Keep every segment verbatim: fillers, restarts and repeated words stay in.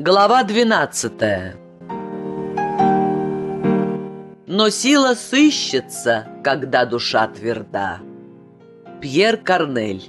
Глава двенадцатая. Но сила сыщется, когда душа тверда. Пьер Корнель.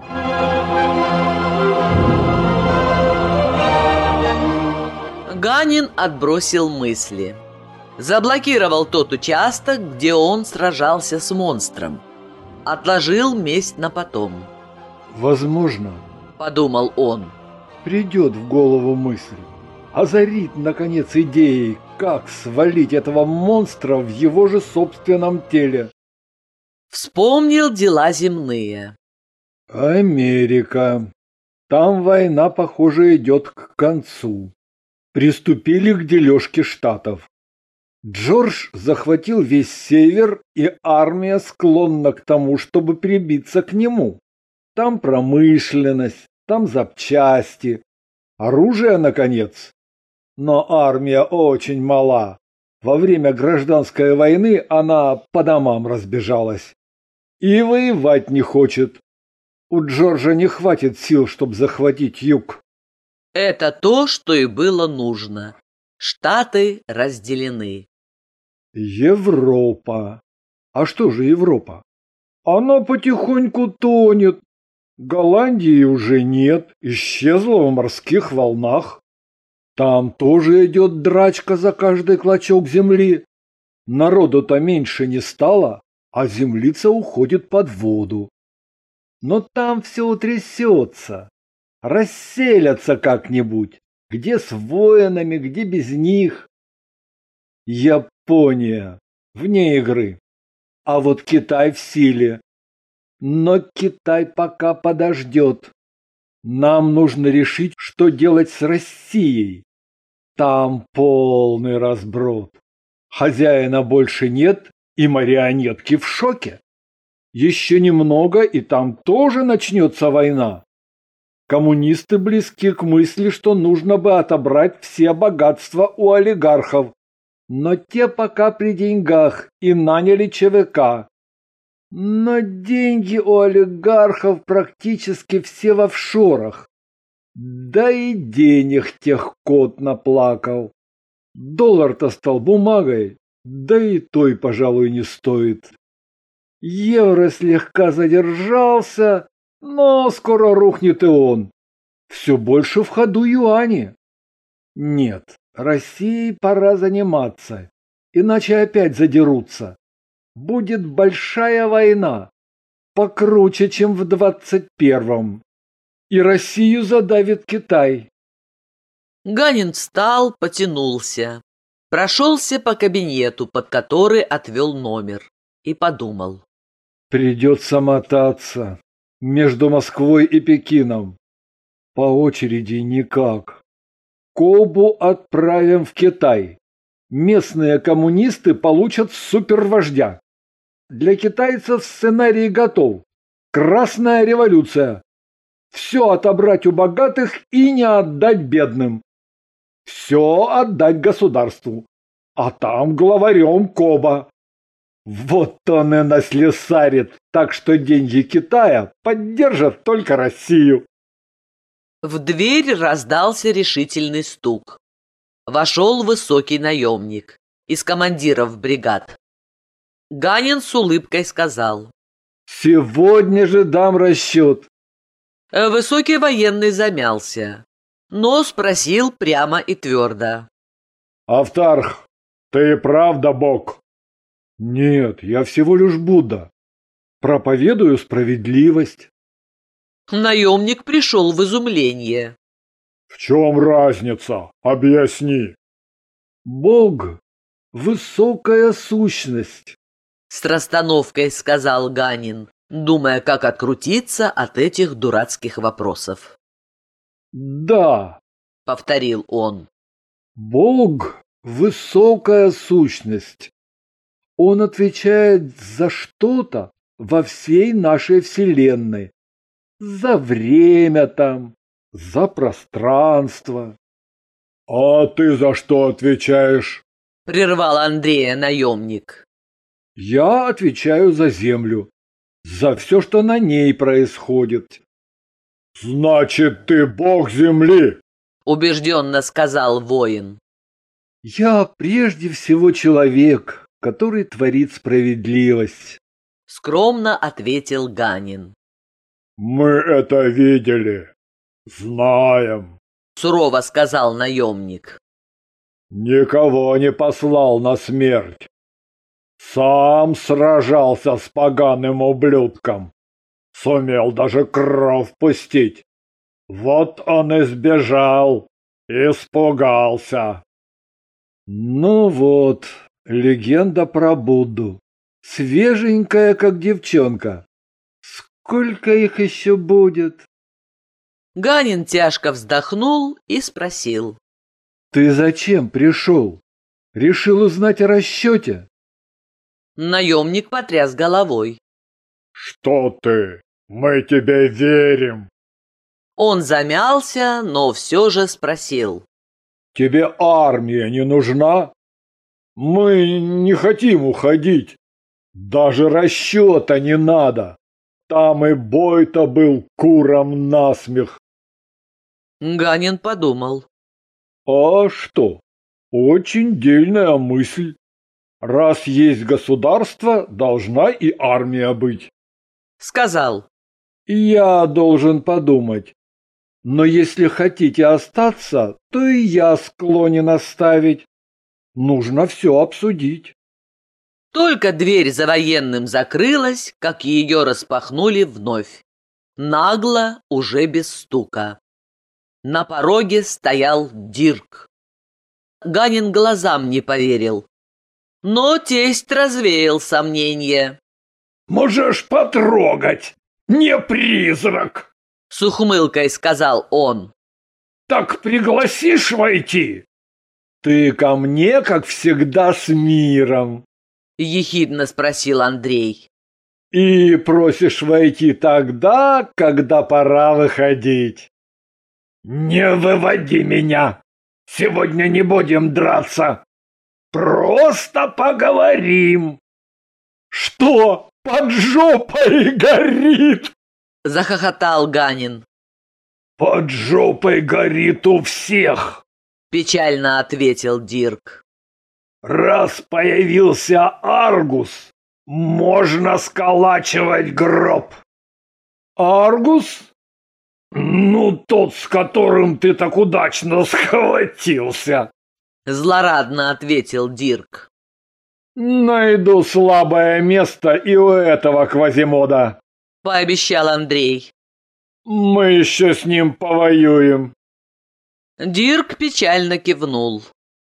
Ганин отбросил мысли. Заблокировал тот участок, где он сражался с монстром. Отложил месть на потом. «Возможно, — подумал он, — придет в голову мысль, озарит, наконец, идеей, как свалить этого монстра в его же собственном теле». Вспомнил дела земные. Америка. Там война, похоже, идет к концу. Приступили к дележке штатов. Джордж захватил весь север, и армия склонна к тому, чтобы прибиться к нему. Там промышленность, там запчасти, оружие, наконец. Но армия очень мала. Во время гражданской войны она по домам разбежалась. И воевать не хочет. У Джорджа не хватит сил, чтобы захватить юг. Это то, что и было нужно. Штаты разделены. Европа. А что же Европа? Она потихоньку тонет. Голландии уже нет, исчезла в морских волнах. Там тоже идет драчка за каждый клочок земли. Народу-то меньше не стало, а землица уходит под воду. Но там все утрясется. Расселятся как-нибудь, где с воинами, где без них. Япония вне игры, а вот Китай в силе. Но Китай пока подождет. Нам нужно решить, что делать с Россией. Там полный разброд. Хозяина больше нет, и марионетки в шоке. Еще немного, и там тоже начнется война. Коммунисты близки к мысли, что нужно бы отобрать все богатства у олигархов. Но те пока при деньгах и наняли ЧВК. Но деньги у олигархов практически все в офшорах. Да и денег тех кот наплакал. Доллар-то стал бумагой, да и той, пожалуй, не стоит. Евро слегка задержался, но скоро рухнет и он. Все больше в ходу юани. Нет, России пора заниматься, иначе опять задерутся. Будет большая война, покруче, чем в двадцать первом. И Россию задавит Китай. Ганин встал, потянулся, прошелся по кабинету, под который отвел номер, и подумал. Придется мотаться между Москвой и Пекином. По очереди никак. Кобу отправим в Китай. Местные коммунисты получат супервождя. Для китайцев сценарий готов. Красная революция. Все отобрать у богатых и не отдать бедным. Все отдать государству. А там главарем Коба. Вот он и наслесарит, так что деньги Китая поддержат только Россию. В дверь раздался решительный стук. Вошел высокий наемник из командиров бригад. Ганин с улыбкой сказал. «Сегодня же дам расчет». Высокий военный замялся, но спросил прямо и твердо. «Автарх, ты правда Бог?» «Нет, я всего лишь Будда. Проповедую справедливость». Наемник пришел в изумление. «В чем разница? Объясни». «Бог — высокая сущность», — с расстановкой сказал Ганин, думая, как открутиться от этих дурацких вопросов. «Да», — повторил он. «Бог — высокая сущность. Он отвечает за что-то во всей нашей вселенной. За время там, за пространство». «А ты за что отвечаешь?» — прервал Андрея наемник. «Я отвечаю за землю, за все, что на ней происходит». «Значит, ты бог земли?» — убежденно сказал воин. Я прежде всего человек, который творит справедливость, Скромно ответил Ганин. Мы это видели, знаем. Сурово сказал наемник. Никого не послал на смерть. Сам сражался с поганым ублюдком. Сумел даже кровь пустить. Вот он и сбежал, испугался. Ну вот, легенда про Будду. Свеженькая, как девчонка. Сколько их еще будет? Ганин тяжко вздохнул и спросил. Ты зачем пришел? Решил узнать о расчете? Наемник потряс головой. Что ты? Мы тебе верим. Он замялся, но все же спросил. Тебе армия не нужна? Мы не хотим уходить. Даже расчета не надо. Там и бой-то был куром насмех. Ганин подумал. А что? Очень дельная мысль. Раз есть государство, должна и армия быть. Сказал. Я должен подумать. Но если хотите остаться, то и я склонен оставить. Нужно все обсудить. Только дверь за военным закрылась, как ее распахнули вновь. Нагло, уже без стука. На пороге стоял Дирк. Ганин глазам не поверил. Но тесть развеял сомнения. «Можешь потрогать, не призрак!» С ухмылкой сказал он. «Так пригласишь войти?» «Ты ко мне, как всегда, с миром!» Ехидно спросил Андрей. «И просишь войти тогда, когда пора выходить!» «Не выводи меня! Сегодня не будем драться! Просто поговорим!» «Что, под жопой горит?» — захохотал Ганин. «Под жопой горит у всех!» — печально ответил Дирк. «Раз появился Аргус, можно сколачивать гроб». «Аргус? Ну, тот, с которым ты так удачно схватился!» — злорадно ответил Дирк. «Найду слабое место и у этого Квазимода», — пообещал Андрей. «Мы еще с ним повоюем». Дирк печально кивнул.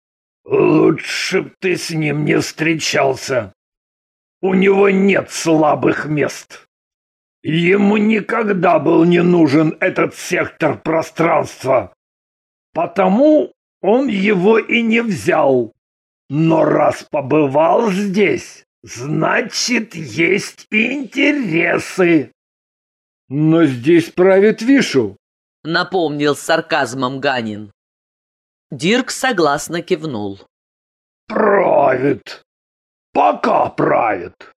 «Лучше б ты с ним не встречался. У него нет слабых мест. Ему никогда был не нужен этот сектор пространства. Потому он его и не взял. Но раз побывал здесь, значит, есть интересы». «Но здесь правит Вишу», — напомнил с сарказмом Ганин. Дирк согласно кивнул. «Правит. Пока правит.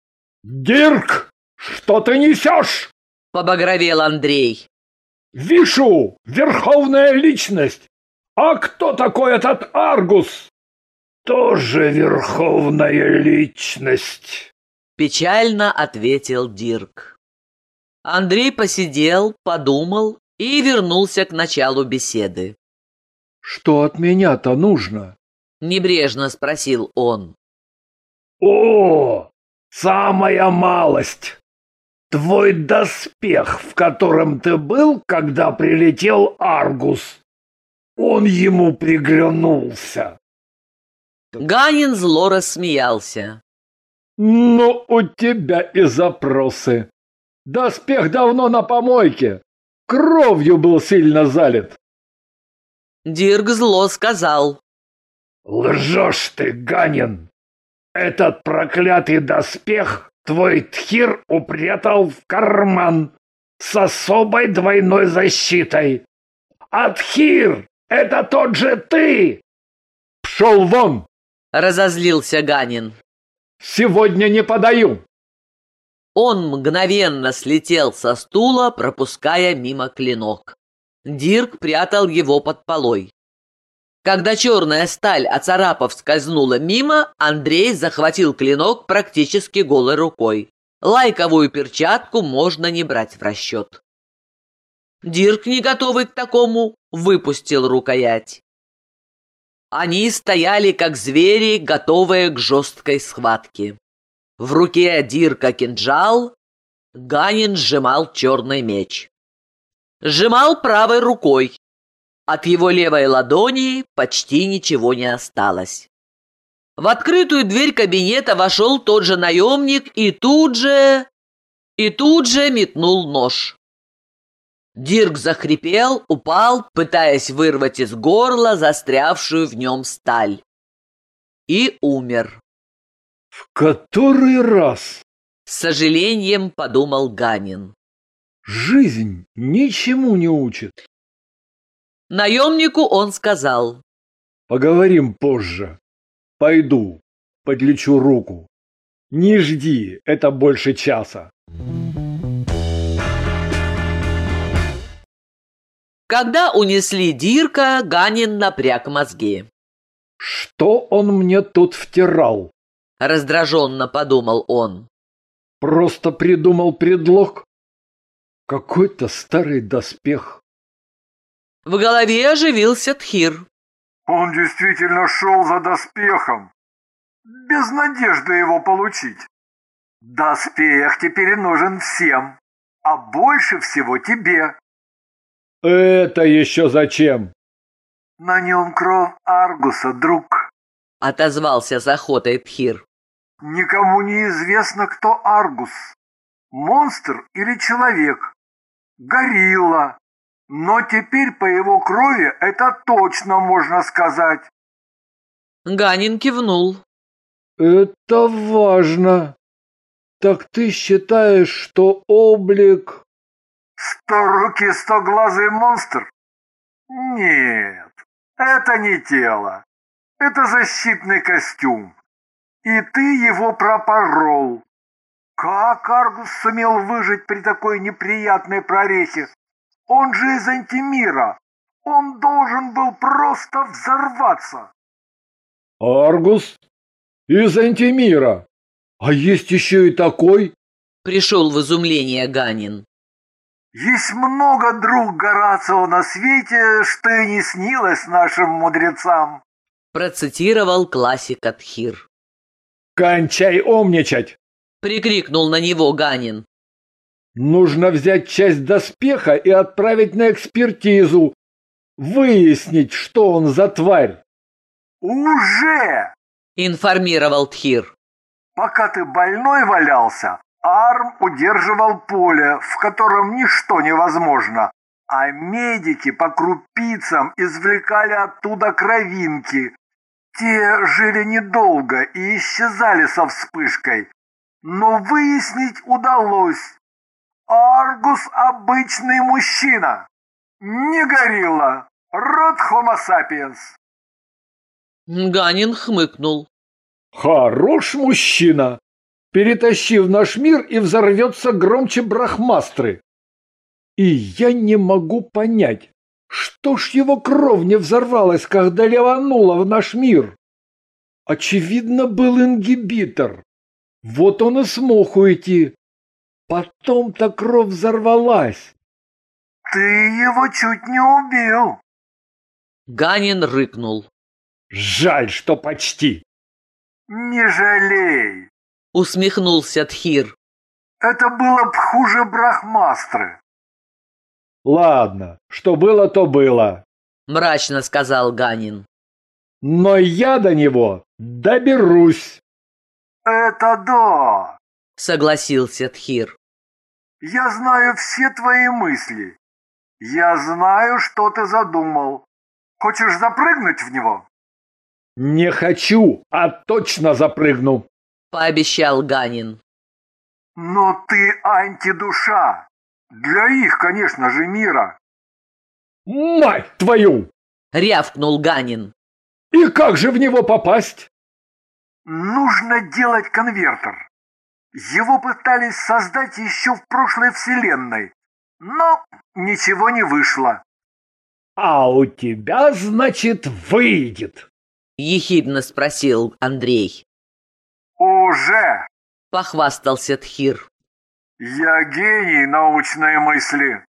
Дирк, что ты несешь?» — побагровел Андрей. «Вишу, верховная личность. А кто такой этот Аргус?» «Тоже верховная личность», — печально ответил Дирк. Андрей посидел, подумал и вернулся к началу беседы. «Что от меня-то нужно?» — небрежно спросил он. «О, самая малость! Твой доспех, в котором ты был, когда прилетел Аргус. Он ему приглянулся». Ганин зло рассмеялся. «Ну, у тебя и запросы. Доспех давно на помойке. Кровью был сильно залит». Дирк зло сказал. «Лжешь ты, Ганин! Этот проклятый доспех твой Тхир упрятал в карман с особой двойной защитой. А Тхир — это тот же ты!» «Пшел вон!» — разозлился Ганин. «Сегодня не подаю!» Он мгновенно слетел со стула, пропуская мимо клинок. Дирк прятал его под полой. Когда черная сталь, оцарапав, скользнула мимо, Андрей захватил клинок практически голой рукой. Лайковую перчатку можно не брать в расчет. Дирк, не готовый к такому, выпустил рукоять. Они стояли, как звери, готовые к жесткой схватке. В руке Дирка кинжал, Ганин сжимал черный меч. Сжимал правой рукой. От его левой ладони почти ничего не осталось. В открытую дверь кабинета вошел тот же наемник и тут же... и тут же метнул нож. Дирк захрипел, упал, пытаясь вырвать из горла застрявшую в нем сталь. И умер. «В который раз?» — с сожалением подумал Ганин. «Жизнь ничему не учит». Наемнику он сказал: «Поговорим позже. Пойду, подлечу руку. Не жди, это больше часа». Когда унесли Дирка, Ганин напряг мозги. «Что он мне тут втирал?» — раздраженно подумал он. «Просто придумал предлог? Какой-то старый доспех». В голове оживился Тхир. Он действительно шел за доспехом, без надежды его получить. Доспех теперь нужен всем, а больше всего тебе. «Это еще зачем?» На нем кровь Аргуса, друг. — отозвался с охотой Тхир. Никому не известно, кто Аргус. Монстр или человек. Горилла. Но теперь по его крови это точно можно сказать. Ганин кивнул. «Это важно. Так ты считаешь, что облик...» Сторукий, стоглазый монстр? Нет, это не тело. Это защитный костюм. И ты его пропорол. Как Аргус сумел выжить при такой неприятной прорехе? Он же из антимира. Он должен был просто взорваться. «Аргус? Из антимира? А есть еще и такой?» Пришел в изумление Ганин. Есть много, друг Горацио, на свете, что и не снилось нашим мудрецам. Процитировал классика Тхир. «Кончай умничать!» — прикрикнул на него Ганин. «Нужно взять часть доспеха и отправить на экспертизу. Выяснить, что он за тварь». «Уже!» — информировал Тхир. «Пока ты больной валялся, Арм удерживал поле, в котором ничто невозможно, а медики по крупицам извлекали оттуда кровинки. Те жили недолго и исчезали со вспышкой, но выяснить удалось. Аргус обычный мужчина, не горилла, род Homo sapiens». Ганин хмыкнул. «Хорош мужчина! Перетащи в наш мир и взорвется громче брахмастры. И я не могу понять, что ж его кровь не взорвалась, когда ливанула в наш мир? Очевидно, был ингибитор. Вот он и смог уйти. Потом-то кровь взорвалась». «Ты его чуть не убил». Ганин рыкнул. «Жаль, что почти». «Не жалей». — усмехнулся Тхир. «Это было б хуже брахмастры». «Ладно, что было, то было», — мрачно сказал Ганин. «но я до него доберусь». «Это да», — согласился Тхир. «Я знаю все твои мысли. Я знаю, что ты задумал. Хочешь запрыгнуть в него?» «Не хочу, а точно запрыгну», — пообещал Ганин. «Но ты антидуша. Для их, конечно же, мира». «Мать твою!» — рявкнул Ганин. «И как же в него попасть?» «Нужно делать конвертер. Его пытались создать еще в прошлой вселенной, но ничего не вышло. А у тебя, значит, выйдет? Ехидно спросил Андрей. Уже! Похвастался Тхир. Я гений научной мысли.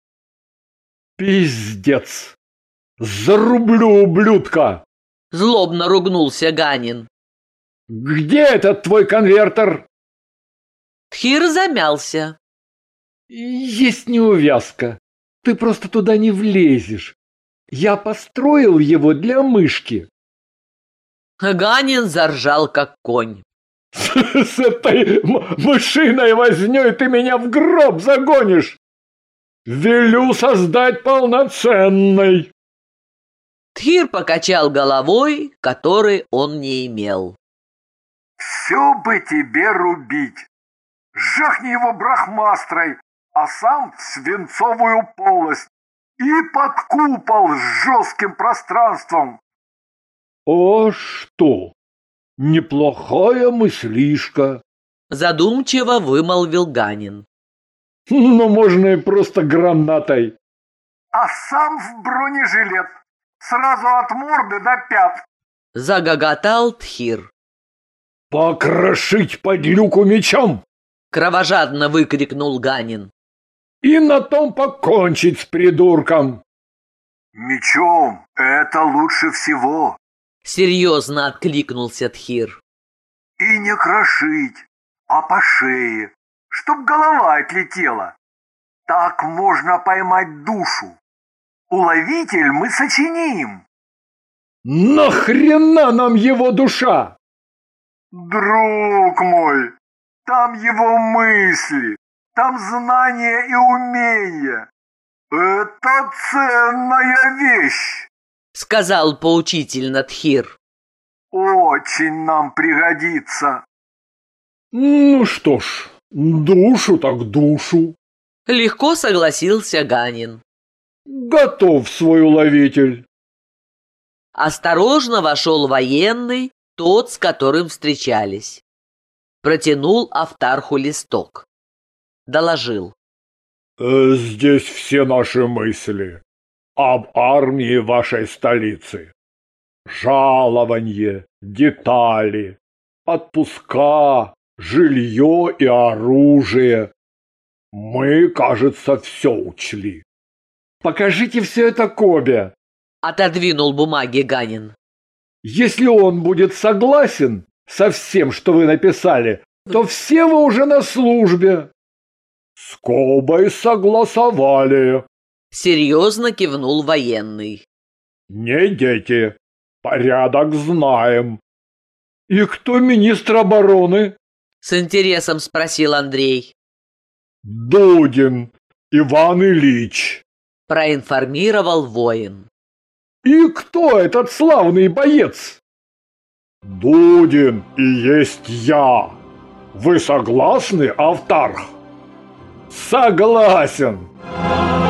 Пиздец! Зарублю ублюдка! Злобно ругнулся Ганин. Где этот твой конвертер? Тхир замялся. Есть неувязка. Ты просто туда не влезешь. Я построил его для мышки. Ганин заржал, как конь. С этой мышиной вознёй ты меня в гроб загонишь. Велю создать полноценный. Тхир покачал головой, которой он не имел. Все бы тебе рубить. Жахни его брахмастрой, а сам в свинцовую полость и под купол с жестким пространством. О, что? Неплохая мыслишка. Задумчиво вымолвил Ганин. Но можно и просто гранатой. А сам в бронежилет, сразу от морды до пят. Загоготал Тхир. Покрошить подлюку мечом! Кровожадно выкрикнул Ганин. И на том покончить с придурком. Мечом это лучше всего. Серьезно откликнулся Тхир. И не крошить, а по шее, чтоб голова отлетела. Так можно поймать душу. Уловитель мы сочиним. Нахрена нам его душа? Друг мой, там его мысли, там знания и умения. Это ценная вещь. Сказал поучительно Тхир. Очень нам пригодится. Ну что ж, душу так душу. Легко согласился Ганин. Готов свой уловитель. Осторожно вошел военный, тот, с которым встречались. Протянул Автарху листок. Доложил. Э, здесь все наши мысли об армии вашей столицы. Жалование, детали, отпуска, жилье и оружие. Мы, кажется, все учли. Покажите все это Кобе. Отодвинул бумаги Ганин. Если он будет согласен со всем, что вы написали, то все вы уже на службе. С Кобой согласовали. Серьезно кивнул военный. Не дети. Порядок знаем. И кто министр обороны? С интересом спросил Андрей. Дудин Иван Ильич. Проинформировал воин. И кто этот славный боец? Дудин и есть я. Вы согласны, Автарх? Согласен.